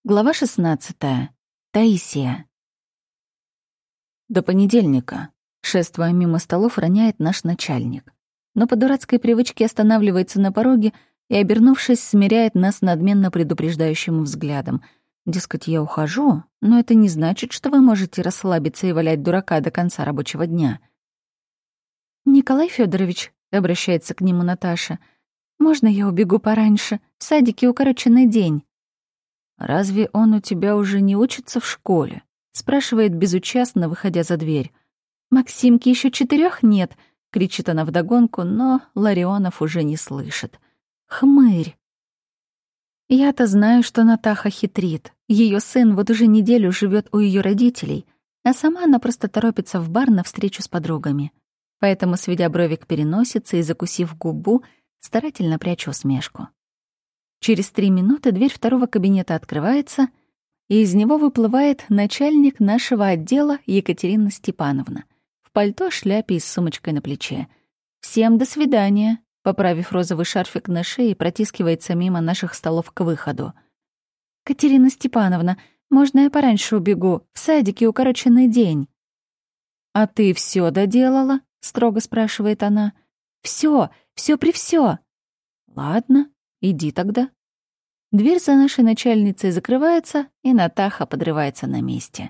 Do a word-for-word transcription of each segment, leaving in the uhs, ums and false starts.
Глава шестнадцатая. Таисия. До понедельника. Шествуя мимо столов, роняет наш начальник. Но по дурацкой привычке останавливается на пороге и, обернувшись, смиряет нас надменно предупреждающим взглядом. Дескать, я ухожу, но это не значит, что вы можете расслабиться и валять дурака до конца рабочего дня. «Николай Федорович, обращается к нему Наташа, — «можно я убегу пораньше? В садике укороченный день». «Разве он у тебя уже не учится в школе?» — спрашивает безучастно, выходя за дверь. «Максимке еще четырех нет», — кричит она вдогонку, но Ларионов уже не слышит. «Хмырь». Я-то знаю, что Натаха хитрит. Ее сын вот уже неделю живет у ее родителей, а сама она просто торопится в бар на встречу с подругами. Поэтому, сведя брови к переносице и закусив губу, старательно прячу усмешку. Через три минуты дверь второго кабинета открывается, и из него выплывает начальник нашего отдела Екатерина Степановна в пальто, шляпе и с сумочкой на плече. «Всем до свидания», — поправив розовый шарфик на шее, протискивается мимо наших столов к выходу. «Катерина Степановна, можно я пораньше убегу? В садике укороченный день». «А ты все доделала?» — строго спрашивает она. Все, все при все. «Ладно, иди тогда». Дверь за нашей начальницей закрывается, и Натаха подрывается на месте.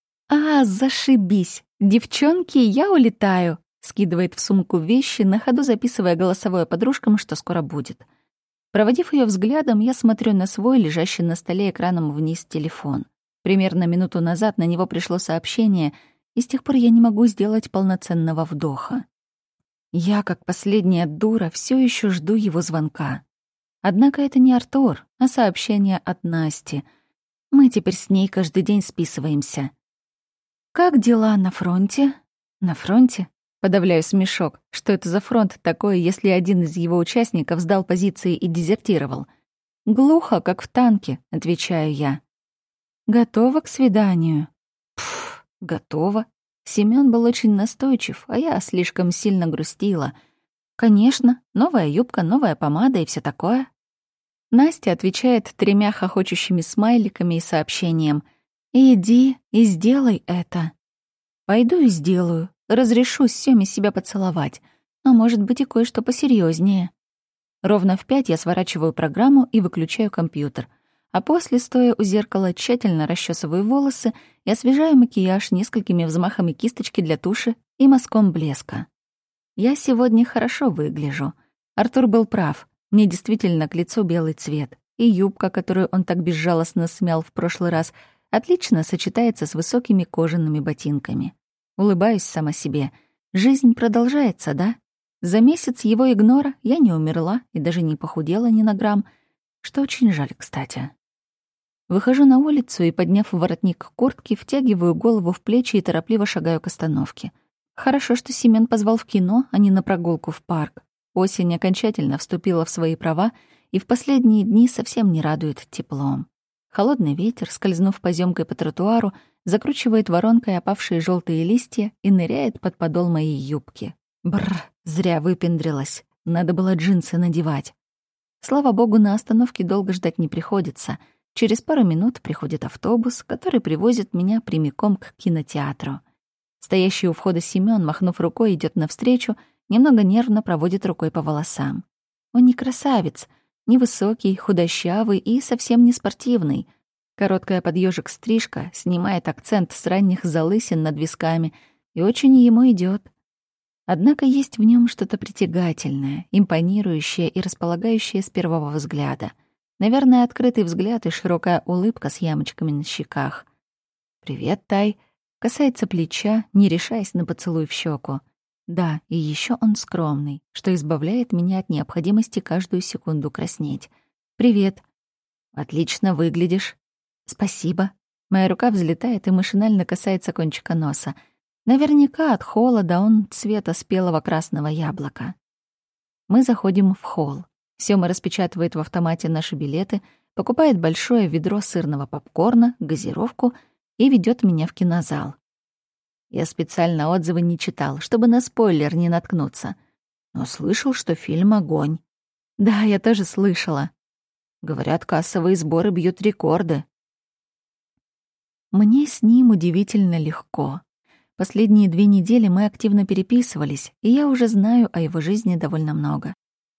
«А, зашибись! Девчонки, я улетаю!» Скидывает в сумку вещи, на ходу записывая голосовое подружкам, что скоро будет. Проводив ее взглядом, я смотрю на свой, лежащий на столе экраном вниз телефон. Примерно минуту назад на него пришло сообщение, и с тех пор я не могу сделать полноценного вдоха. Я, как последняя дура, все еще жду его звонка. Однако это не Артур, а сообщение от Насти. Мы теперь с ней каждый день списываемся. «Как дела на фронте?» «На фронте?» Подавляю смешок. Что это за фронт такой, если один из его участников сдал позиции и дезертировал? «Глухо, как в танке», — отвечаю я. «Готова к свиданию?» «Пф, готова». Семён был очень настойчив, а я слишком сильно грустила. «Конечно, новая юбка, новая помада и все такое». Настя отвечает тремя хохочущими смайликами и сообщением: «Иди и сделай это». Пойду и сделаю, разрешу Сёме себя поцеловать, а может быть и кое-что посерьезнее. Ровно в пять я сворачиваю программу и выключаю компьютер, а после, стоя у зеркала, тщательно расчесываю волосы и освежаю макияж несколькими взмахами кисточки для туши и мазком блеска. Я сегодня хорошо выгляжу. Артур был прав. Мне действительно к лицу белый цвет, и юбка, которую он так безжалостно смял в прошлый раз, отлично сочетается с высокими кожаными ботинками. Улыбаюсь сама себе. Жизнь продолжается, да? За месяц его игнора я не умерла и даже не похудела ни на грамм, что очень жаль, кстати. Выхожу на улицу и, подняв воротник куртки, втягиваю голову в плечи и торопливо шагаю к остановке. Хорошо, что Семён позвал в кино, а не на прогулку в парк. Осень окончательно вступила в свои права и в последние дни совсем не радует теплом. Холодный ветер, скользнув поземкой по тротуару, закручивает воронкой опавшие желтые листья и ныряет под подол моей юбки. Бррр, зря выпендрилась. Надо было джинсы надевать. Слава богу, на остановке долго ждать не приходится. Через пару минут приходит автобус, который привозит меня прямиком к кинотеатру. Стоящий у входа Семён, махнув рукой, идет навстречу, немного нервно проводит рукой по волосам. Он не красавец, невысокий, худощавый и совсем не спортивный. Короткая под ёжик стрижка снимает акцент с ранних залысин над висками и очень ему идёт. Однако есть в нём что-то притягательное, импонирующее и располагающее с первого взгляда. Наверное, открытый взгляд и широкая улыбка с ямочками на щеках. «Привет, Тай», касается плеча, не решаясь на поцелуй в щеку. Да, и еще он скромный, что избавляет меня от необходимости каждую секунду краснеть. «Привет». «Отлично выглядишь». «Спасибо». Моя рука взлетает и машинально касается кончика носа. Наверняка от холода он цвета спелого красного яблока. Мы заходим в холл. Сёма распечатывает в автомате наши билеты, покупает большое ведро сырного попкорна, газировку и ведет меня в кинозал. Я специально отзывы не читал, чтобы на спойлер не наткнуться. Но слышал, что фильм огонь. Да, я тоже слышала. Говорят, кассовые сборы бьют рекорды. Мне с ним удивительно легко. Последние две недели мы активно переписывались, и я уже знаю о его жизни довольно много.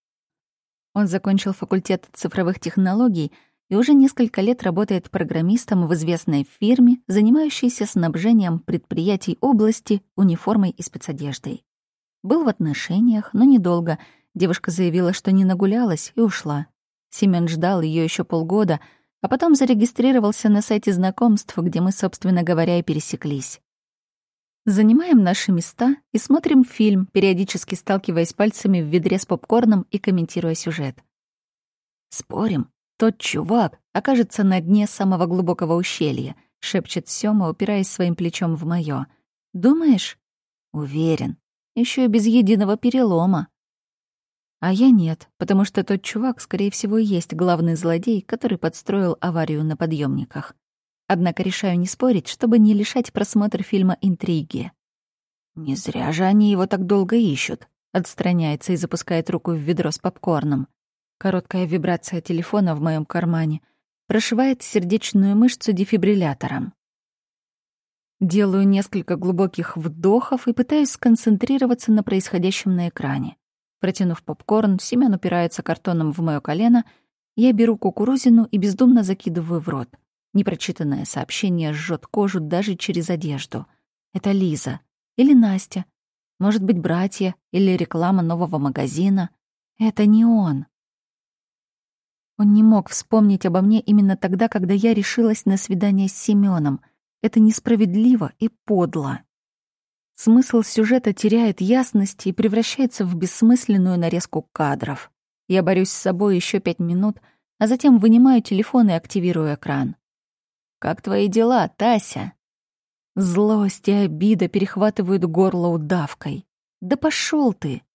Он закончил факультет цифровых технологий и уже несколько лет работает программистом в известной фирме, занимающейся снабжением предприятий области униформой и спецодеждой. Был в отношениях, но недолго. Девушка заявила, что не нагулялась, и ушла. Семён ждал ее еще полгода, а потом зарегистрировался на сайте знакомств, где мы, собственно говоря, и пересеклись. Занимаем наши места и смотрим фильм, периодически сталкиваясь пальцами в ведре с попкорном и комментируя сюжет. «Спорим, тот чувак окажется на дне самого глубокого ущелья», — шепчет Сёма, упираясь своим плечом в моё. «Думаешь?» «Уверен. Еще и без единого перелома». А я нет, потому что тот чувак, скорее всего, и есть главный злодей, который подстроил аварию на подъемниках. Однако решаю не спорить, чтобы не лишать просмотр фильма интриги. «Не зря же они его так долго ищут», — отстраняется и запускает руку в ведро с попкорном. Короткая вибрация телефона в моем кармане прошивает сердечную мышцу дефибриллятором. Делаю несколько глубоких вдохов и пытаюсь сконцентрироваться на происходящем на экране. Протянув попкорн, Семён упирается картоном в моё колено, я беру кукурузину и бездумно закидываю в рот. Непрочитанное сообщение жжет кожу даже через одежду. Это Лиза. Или Настя. Может быть, братья. Или реклама нового магазина. Это не он. Он не мог вспомнить обо мне именно тогда, когда я решилась на свидание с Семёном. Это несправедливо и подло. Смысл сюжета теряет ясность и превращается в бессмысленную нарезку кадров. Я борюсь с собой еще пять минут, а затем вынимаю телефон и активирую экран. «Как твои дела, Тася?» Злость и обида перехватывают горло удавкой. «Да пошёл ты!»